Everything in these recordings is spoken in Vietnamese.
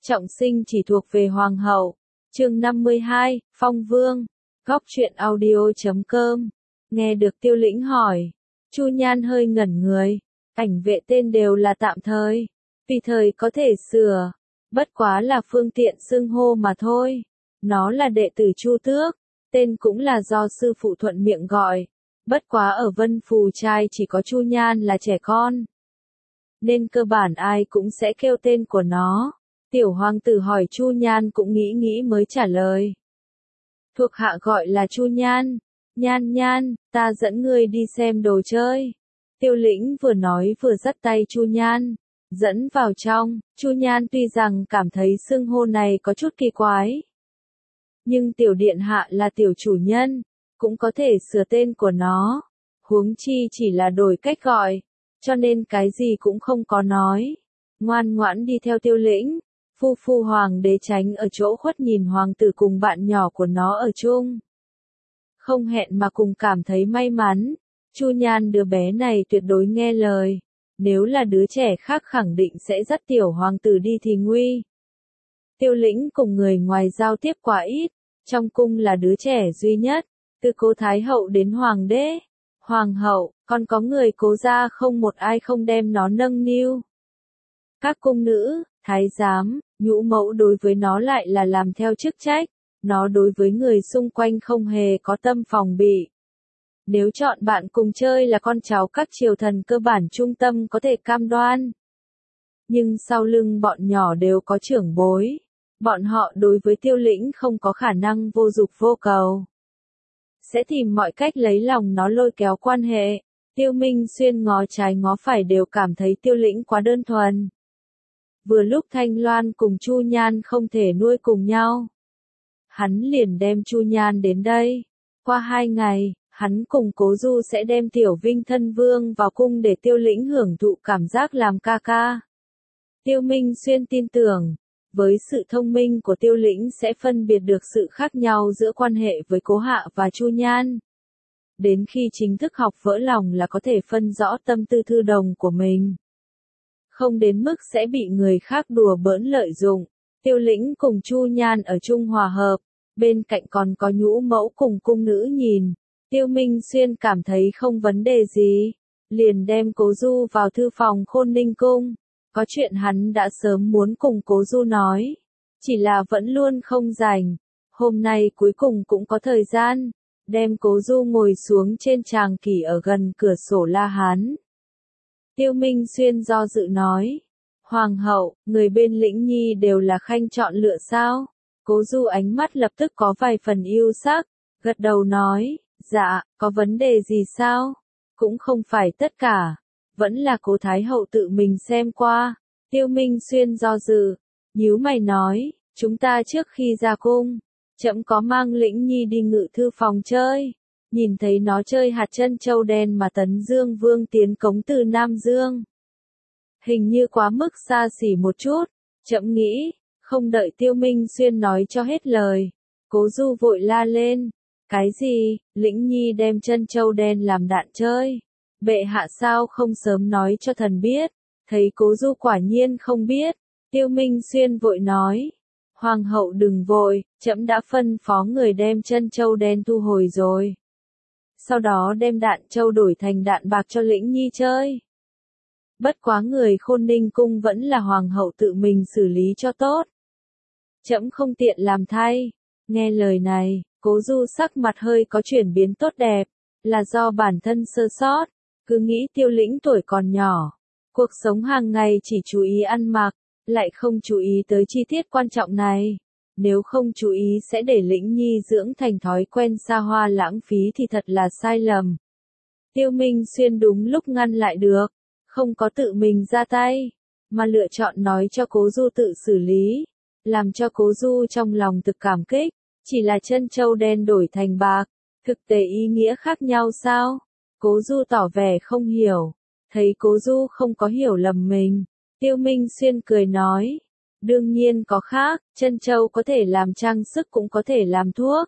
trọng sinh chỉ thuộc về hoàng hậu. Chương 52, Phong Vương. Góc truyện audio.com. Nghe được Tiêu Lĩnh hỏi, Chu Nhan hơi ngẩn người. Ảnh vệ tên đều là tạm thời, tùy thời có thể sửa, bất quá là phương tiện xưng hô mà thôi. Nó là đệ tử Chu Tước, tên cũng là do sư phụ thuận miệng gọi. Bất quá ở Vân Phù trai chỉ có Chu Nhan là trẻ con, nên cơ bản ai cũng sẽ kêu tên của nó. Tiểu hoàng tử hỏi Chu Nhan cũng nghĩ mới trả lời. Thuộc hạ gọi là Chu Nhan. Nhan Nhan, ta dẫn ngươi đi xem đồ chơi. Tiêu Lĩnh vừa nói vừa dắt tay Chu Nhan, dẫn vào trong. Chu Nhan tuy rằng cảm thấy xưng hô này có chút kỳ quái, nhưng tiểu điện hạ là tiểu chủ nhân, cũng có thể sửa tên của nó. Huống chi chỉ là đổi cách gọi, cho nên cái gì cũng không có nói. Ngoan ngoãn đi theo Tiêu Lĩnh. Phu hoàng đế tránh ở chỗ khuất nhìn hoàng tử cùng bạn nhỏ của nó ở chung. Không hẹn mà cùng cảm thấy may mắn. Chu Nhan đứa bé này tuyệt đối nghe lời. Nếu là đứa trẻ khác khẳng định sẽ dắt tiểu hoàng tử đi thì nguy. Tiêu Lĩnh cùng người ngoài giao tiếp quá ít. Trong cung là đứa trẻ duy nhất. Từ Cố Thái hậu đến hoàng đế, hoàng hậu, còn có người Cố gia không một ai không đem nó nâng niu. Các cung nữ, thái giám, nhũ mẫu đối với nó lại là làm theo chức trách. Nó đối với người xung quanh không hề có tâm phòng bị. Nếu chọn bạn cùng chơi là con cháu các triều thần cơ bản trung tâm có thể cam đoan. Nhưng sau lưng bọn nhỏ đều có trưởng bối. Bọn họ đối với Tiêu Lĩnh không có khả năng vô dục vô cầu. Sẽ tìm mọi cách lấy lòng nó lôi kéo quan hệ. Tiêu Minh Xuyên ngó trái ngó phải đều cảm thấy Tiêu Lĩnh quá đơn thuần. Vừa lúc Thanh Loan cùng Chu Nhan không thể nuôi cùng nhau, hắn liền đem Chu Nhan đến đây. Qua 2 ngày, hắn cùng Cố Du sẽ đem Tiểu Vinh thân vương vào cung để Tiêu Lĩnh hưởng thụ cảm giác làm ca ca. Tiêu Minh Xuyên tin tưởng, với sự thông minh của Tiêu Lĩnh sẽ phân biệt được sự khác nhau giữa quan hệ với Cố Hạ và Chu Nhan. Đến khi chính thức học vỡ lòng là có thể phân rõ tâm tư thư đồng của mình. Không đến mức sẽ bị người khác đùa bỡn lợi dụng. Tiêu Lĩnh cùng Chu Nhan ở chung hòa hợp, bên cạnh còn có nhũ mẫu cùng cung nữ nhìn. Tiêu Minh Xuyên cảm thấy không vấn đề gì, liền đem Cố Du vào thư phòng Khôn Ninh cung. Có chuyện hắn đã sớm muốn cùng Cố Du nói, chỉ là vẫn luôn không rảnh. Hôm nay cuối cùng cũng có thời gian, đem Cố Du ngồi xuống trên tràng kỷ ở gần cửa sổ La Hán. Tiêu Minh Xuyên do dự nói, Hoàng hậu, người bên Lĩnh Nhi đều là khanh chọn lựa sao? Cố Du ánh mắt lập tức có vài phần yêu sắc, gật đầu nói, dạ, có vấn đề gì sao? Cũng không phải tất cả, vẫn là Cố Thái hậu tự mình xem qua. Tiêu Minh Xuyên do dự, nhíu mày nói, chúng ta trước khi ra cung, trẫm có mang Lĩnh Nhi đi ngự thư phòng chơi. Nhìn thấy nó chơi hạt chân châu đen mà Tấn Dương Vương tiến cống từ Nam Dương. Hình như quá mức xa xỉ một chút, trẫm nghĩ, không đợi Tiêu Minh Xuyên nói cho hết lời. Cố Du vội la lên, cái gì, Lĩnh Nhi đem chân châu đen làm đạn chơi. Bệ hạ sao không sớm nói cho thần biết, thấy Cố Du quả nhiên không biết. Tiêu Minh Xuyên vội nói, Hoàng hậu đừng vội, trẫm đã phân phó người đem chân châu đen thu hồi rồi. Sau đó đem đạn châu đổi thành đạn bạc cho Lĩnh Nhi chơi. Bất quá người Khôn Ninh cung vẫn là hoàng hậu tự mình xử lý cho tốt. Trẫm không tiện làm thay. Nghe lời này, Cố Du sắc mặt hơi có chuyển biến tốt đẹp, là do bản thân sơ sót, cứ nghĩ Tiêu Lĩnh tuổi còn nhỏ, cuộc sống hàng ngày chỉ chú ý ăn mặc, lại không chú ý tới chi tiết quan trọng này. Nếu không chú ý sẽ để Lĩnh Nhi dưỡng thành thói quen xa hoa lãng phí thì thật là sai lầm. Tiêu Minh Xuyên đúng lúc ngăn lại được, không có tự mình ra tay, mà lựa chọn nói cho Cố Du tự xử lý, làm cho Cố Du trong lòng thực cảm kích. Chỉ là chân châu đen đổi thành bạc, thực tế ý nghĩa khác nhau sao? Cố Du tỏ vẻ không hiểu, thấy Cố Du không có hiểu lầm mình, Tiêu Minh Xuyên cười nói. Đương nhiên có khác, chân châu có thể làm trang sức cũng có thể làm thuốc.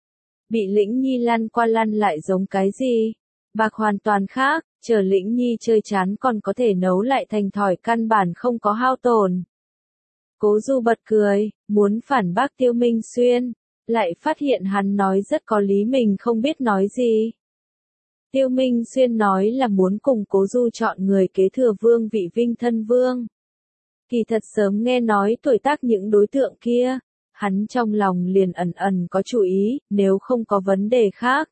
Bị Lĩnh Nhi lăn qua lăn lại giống cái gì? Bạc hoàn toàn khác, chờ Lĩnh Nhi chơi chán còn có thể nấu lại thành thỏi căn bản không có hao tổn. Cố Du bật cười, muốn phản bác Tiêu Minh Xuyên, lại phát hiện hắn nói rất có lý, mình không biết nói gì. Tiêu Minh Xuyên nói là muốn cùng Cố Du chọn người kế thừa vương vị Vinh Thân Vương. Kỳ thật sớm nghe nói tuổi tác những đối tượng kia, hắn trong lòng liền ẩn ẩn có chủ ý, nếu không có vấn đề khác.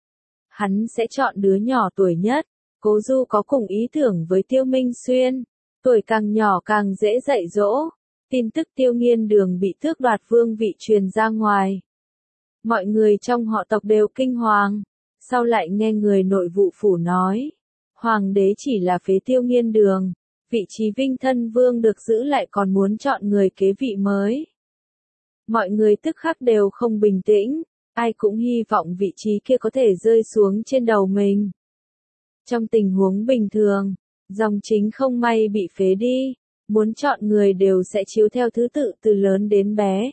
Hắn sẽ chọn đứa nhỏ tuổi nhất. Cố Du có cùng ý tưởng với Tiêu Minh Xuyên, tuổi càng nhỏ càng dễ dạy dỗ. Tin tức Tiêu Nghiên Đường bị tước đoạt vương vị truyền ra ngoài. Mọi người trong họ tộc đều kinh hoàng, sau lại nghe người nội vụ phủ nói, hoàng đế chỉ là phế Tiêu Nghiên Đường, vị trí Vinh Thân Vương được giữ lại còn muốn chọn người kế vị mới. Mọi người tức khắc đều không bình tĩnh, ai cũng hy vọng vị trí kia có thể rơi xuống trên đầu mình. Trong tình huống bình thường, dòng chính không may bị phế đi, muốn chọn người đều sẽ chiếu theo thứ tự từ lớn đến bé.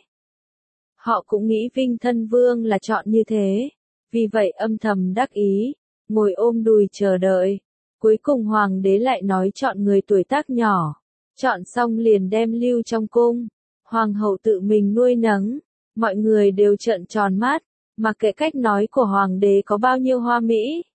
Họ cũng nghĩ Vinh Thân Vương là chọn như thế, vì vậy âm thầm đắc ý, ngồi ôm đùi chờ đợi. Cuối cùng hoàng đế lại nói chọn người tuổi tác nhỏ, chọn xong liền đem lưu trong cung, hoàng hậu tự mình nuôi nấng, mọi người đều trợn tròn mắt, mặc kệ cách nói của hoàng đế có bao nhiêu hoa mỹ.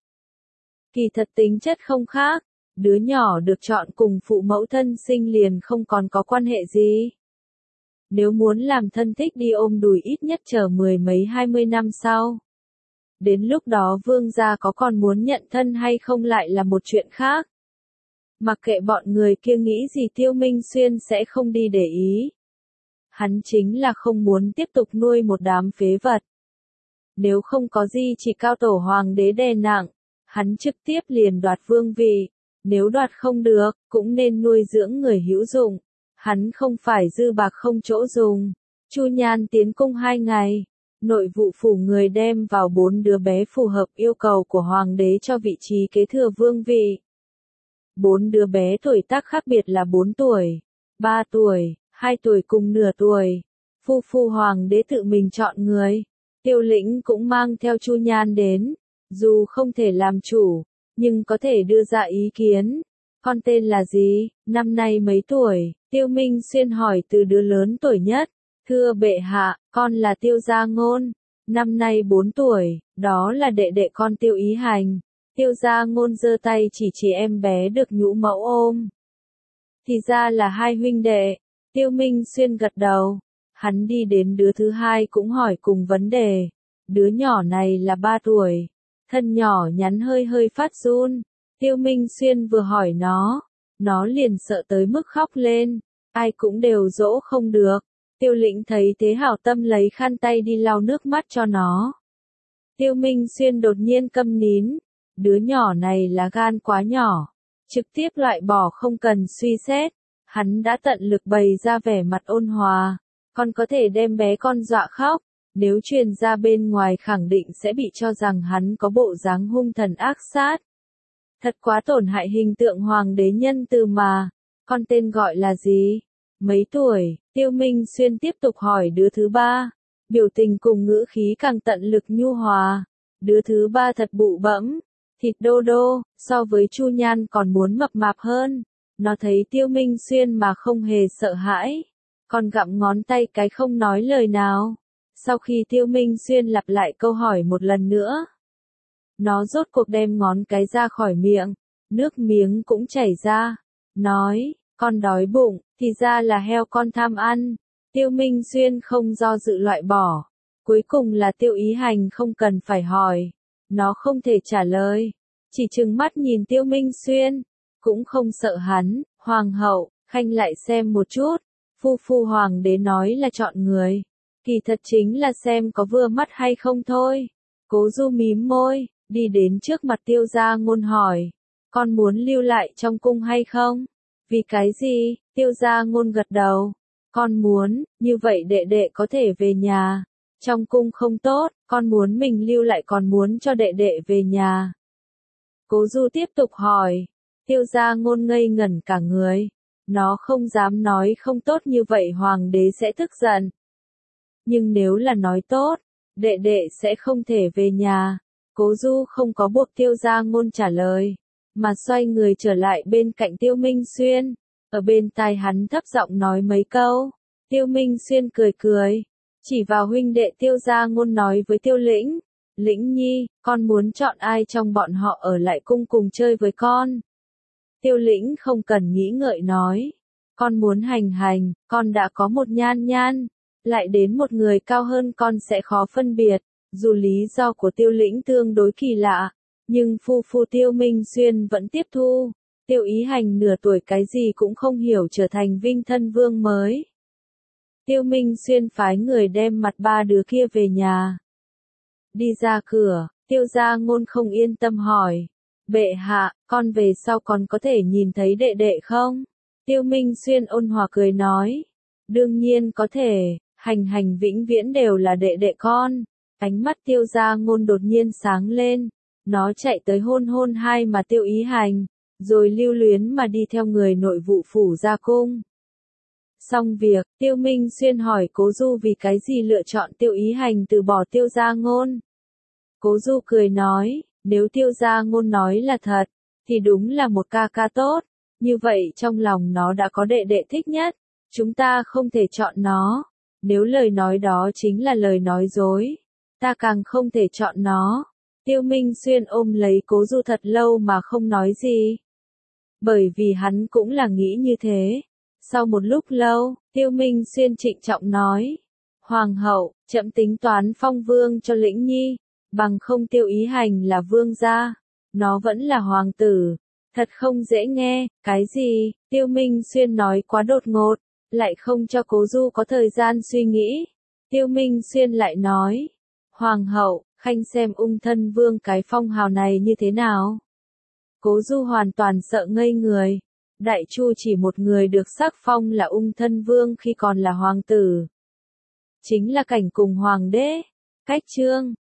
Kỳ thật tính chất không khác, đứa nhỏ được chọn cùng phụ mẫu thân sinh liền không còn có quan hệ gì. Nếu muốn làm thân thích đi ôm đùi ít nhất chờ 10 mấy 20 năm sau. Đến lúc đó vương gia có còn muốn nhận thân hay không lại là một chuyện khác. Mặc kệ bọn người kia nghĩ gì Tiêu Minh Xuyên sẽ không đi để ý. Hắn chính là không muốn tiếp tục nuôi một đám phế vật. Nếu không có gì chỉ cao tổ hoàng đế đè nặng, hắn trực tiếp liền đoạt vương vị. Nếu đoạt không được, cũng nên nuôi dưỡng người hữu dụng. Hắn không phải dư bạc không chỗ dùng. Chu Nhan tiến cung 2 ngày. Nội vụ phủ người đem vào 4 đứa bé phù hợp yêu cầu của hoàng đế cho vị trí kế thừa vương vị. 4 đứa bé tuổi tác khác biệt là 4 tuổi, 3 tuổi, 2 tuổi cùng nửa tuổi. Phu hoàng đế tự mình chọn người. Tiêu Lĩnh cũng mang theo Chu Nhan đến. Dù không thể làm chủ, nhưng có thể đưa ra ý kiến. Con tên là gì, năm nay mấy tuổi? Tiêu Minh Xuyên hỏi từ đứa lớn tuổi nhất. Thưa bệ hạ, con là Tiêu Gia Ngôn, năm nay 4 tuổi, đó là đệ đệ con Tiêu Ý Hành. Tiêu Gia Ngôn giơ tay chỉ em bé được nhũ mẫu ôm. Thì ra là 2 huynh đệ. Tiêu Minh Xuyên gật đầu. Hắn đi đến đứa thứ 2 cũng hỏi cùng vấn đề. Đứa nhỏ này là 3 tuổi. Thân nhỏ nhắn hơi phát run. Tiêu Minh Xuyên vừa hỏi nó liền sợ tới mức khóc lên. Ai cũng đều dỗ không được. Tiêu Lĩnh thấy thế hảo tâm lấy khăn tay đi lau nước mắt cho nó. Tiêu Minh Xuyên đột nhiên câm nín. Đứa nhỏ này là gan quá nhỏ. Trực tiếp loại bỏ không cần suy xét. Hắn đã tận lực bày ra vẻ mặt ôn hòa. Con có thể đem bé con dọa khóc. Nếu truyền ra bên ngoài khẳng định sẽ bị cho rằng hắn có bộ dáng hung thần ác sát. Thật quá tổn hại hình tượng hoàng đế nhân từ mà. Con tên gọi là gì? Mấy tuổi? Tiêu Minh Xuyên tiếp tục hỏi đứa thứ 3. Biểu tình cùng ngữ khí càng tận lực nhu hòa. Đứa thứ 3 thật bụ bẫm. Thịt đô đô, so với Chu Nhan còn muốn mập mạp hơn. Nó thấy Tiêu Minh Xuyên mà không hề sợ hãi. Còn gặm ngón tay cái không nói lời nào. Sau khi Tiêu Minh Xuyên lặp lại câu hỏi một lần nữa. Nó rốt cuộc đem ngón cái ra khỏi miệng. Nước miếng cũng chảy ra. Nói, con đói bụng, thì ra là heo con tham ăn. Tiêu Minh Xuyên không do dự loại bỏ. Cuối cùng là Tiêu Ý Hành không cần phải hỏi. Nó không thể trả lời. Chỉ trừng mắt nhìn Tiêu Minh Xuyên. Cũng không sợ hắn. Hoàng hậu, khanh lại xem một chút. Phu hoàng đế nói là chọn người. Kỳ thật chính là xem có vừa mắt hay không thôi. Cố Du mím môi, đi đến trước mặt Tiêu Gia Ngôn hỏi. Con muốn lưu lại trong cung hay không? Vì cái gì? Tiêu Gia Ngôn gật đầu. Con muốn, như vậy đệ đệ có thể về nhà. Trong cung không tốt, con muốn mình lưu lại còn muốn cho đệ đệ về nhà. Cố Du tiếp tục hỏi. Tiêu Gia Ngôn ngây ngẩn cả người. Nó không dám nói không tốt như vậy hoàng đế sẽ tức giận. Nhưng nếu là nói tốt, đệ đệ sẽ không thể về nhà. Cố Du không có buộc Tiêu Gia Ngôn trả lời, mà xoay người trở lại bên cạnh Tiêu Minh Xuyên. Ở bên tai hắn thấp giọng nói mấy câu. Tiêu Minh Xuyên cười cười, chỉ vào huynh đệ Tiêu Gia Ngôn nói với Tiêu Lĩnh, Lĩnh Nhi, con muốn chọn ai trong bọn họ ở lại cung cùng chơi với con? Tiêu Lĩnh không cần nghĩ ngợi nói, con muốn Hành Hành, con đã có một Nhan Nhan, lại đến một người cao hơn con sẽ khó phân biệt. Dù lý do của Tiêu Lĩnh tương đối kỳ lạ, nhưng phu Tiêu Minh Xuyên vẫn tiếp thu. Tiêu Ý Hành nửa tuổi cái gì cũng không hiểu trở thành Vinh Thân Vương mới. Tiêu Minh Xuyên phái người đem mặt ba đứa kia về nhà. Đi ra cửa, Tiêu Gia Ngôn không yên tâm hỏi, bệ hạ, con về sau còn có thể nhìn thấy đệ đệ không? Tiêu Minh Xuyên ôn hòa cười nói, đương nhiên có thể, Hành Hành vĩnh viễn đều là đệ đệ con. Ánh mắt Tiêu Gia Ngôn đột nhiên sáng lên, nó chạy tới hôn hôn hai mà Tiêu Ý Hành, rồi lưu luyến mà đi theo người nội vụ phủ ra cung. Xong việc, Tiêu Minh Xuyên hỏi Cố Du vì cái gì lựa chọn Tiêu Ý Hành từ bỏ Tiêu Gia Ngôn. Cố Du cười nói, nếu Tiêu Gia Ngôn nói là thật, thì đúng là một ca ca tốt, như vậy trong lòng nó đã có đệ đệ thích nhất, chúng ta không thể chọn nó, nếu lời nói đó chính là lời nói dối, ta càng không thể chọn nó. Tiêu Minh Xuyên ôm lấy Cố Du thật lâu mà không nói gì. Bởi vì hắn cũng là nghĩ như thế. Sau một lúc lâu, Tiêu Minh Xuyên trịnh trọng nói, Hoàng hậu, trẫm tính toán phong vương cho Lĩnh Nhi, bằng không Tiêu Ý Hành là vương gia, nó vẫn là hoàng tử. Thật không dễ nghe, cái gì? Tiêu Minh Xuyên nói quá đột ngột, lại không cho Cố Du có thời gian suy nghĩ. Tiêu Minh Xuyên lại nói, Hoàng hậu, khanh xem Ung Thân Vương cái phong hào này như thế nào? Cố Du hoàn toàn sợ ngây người. Đại Chu chỉ một người được sắc phong là Ung Thân Vương khi còn là hoàng tử. Chính là cảnh cùng hoàng đế. Cách chương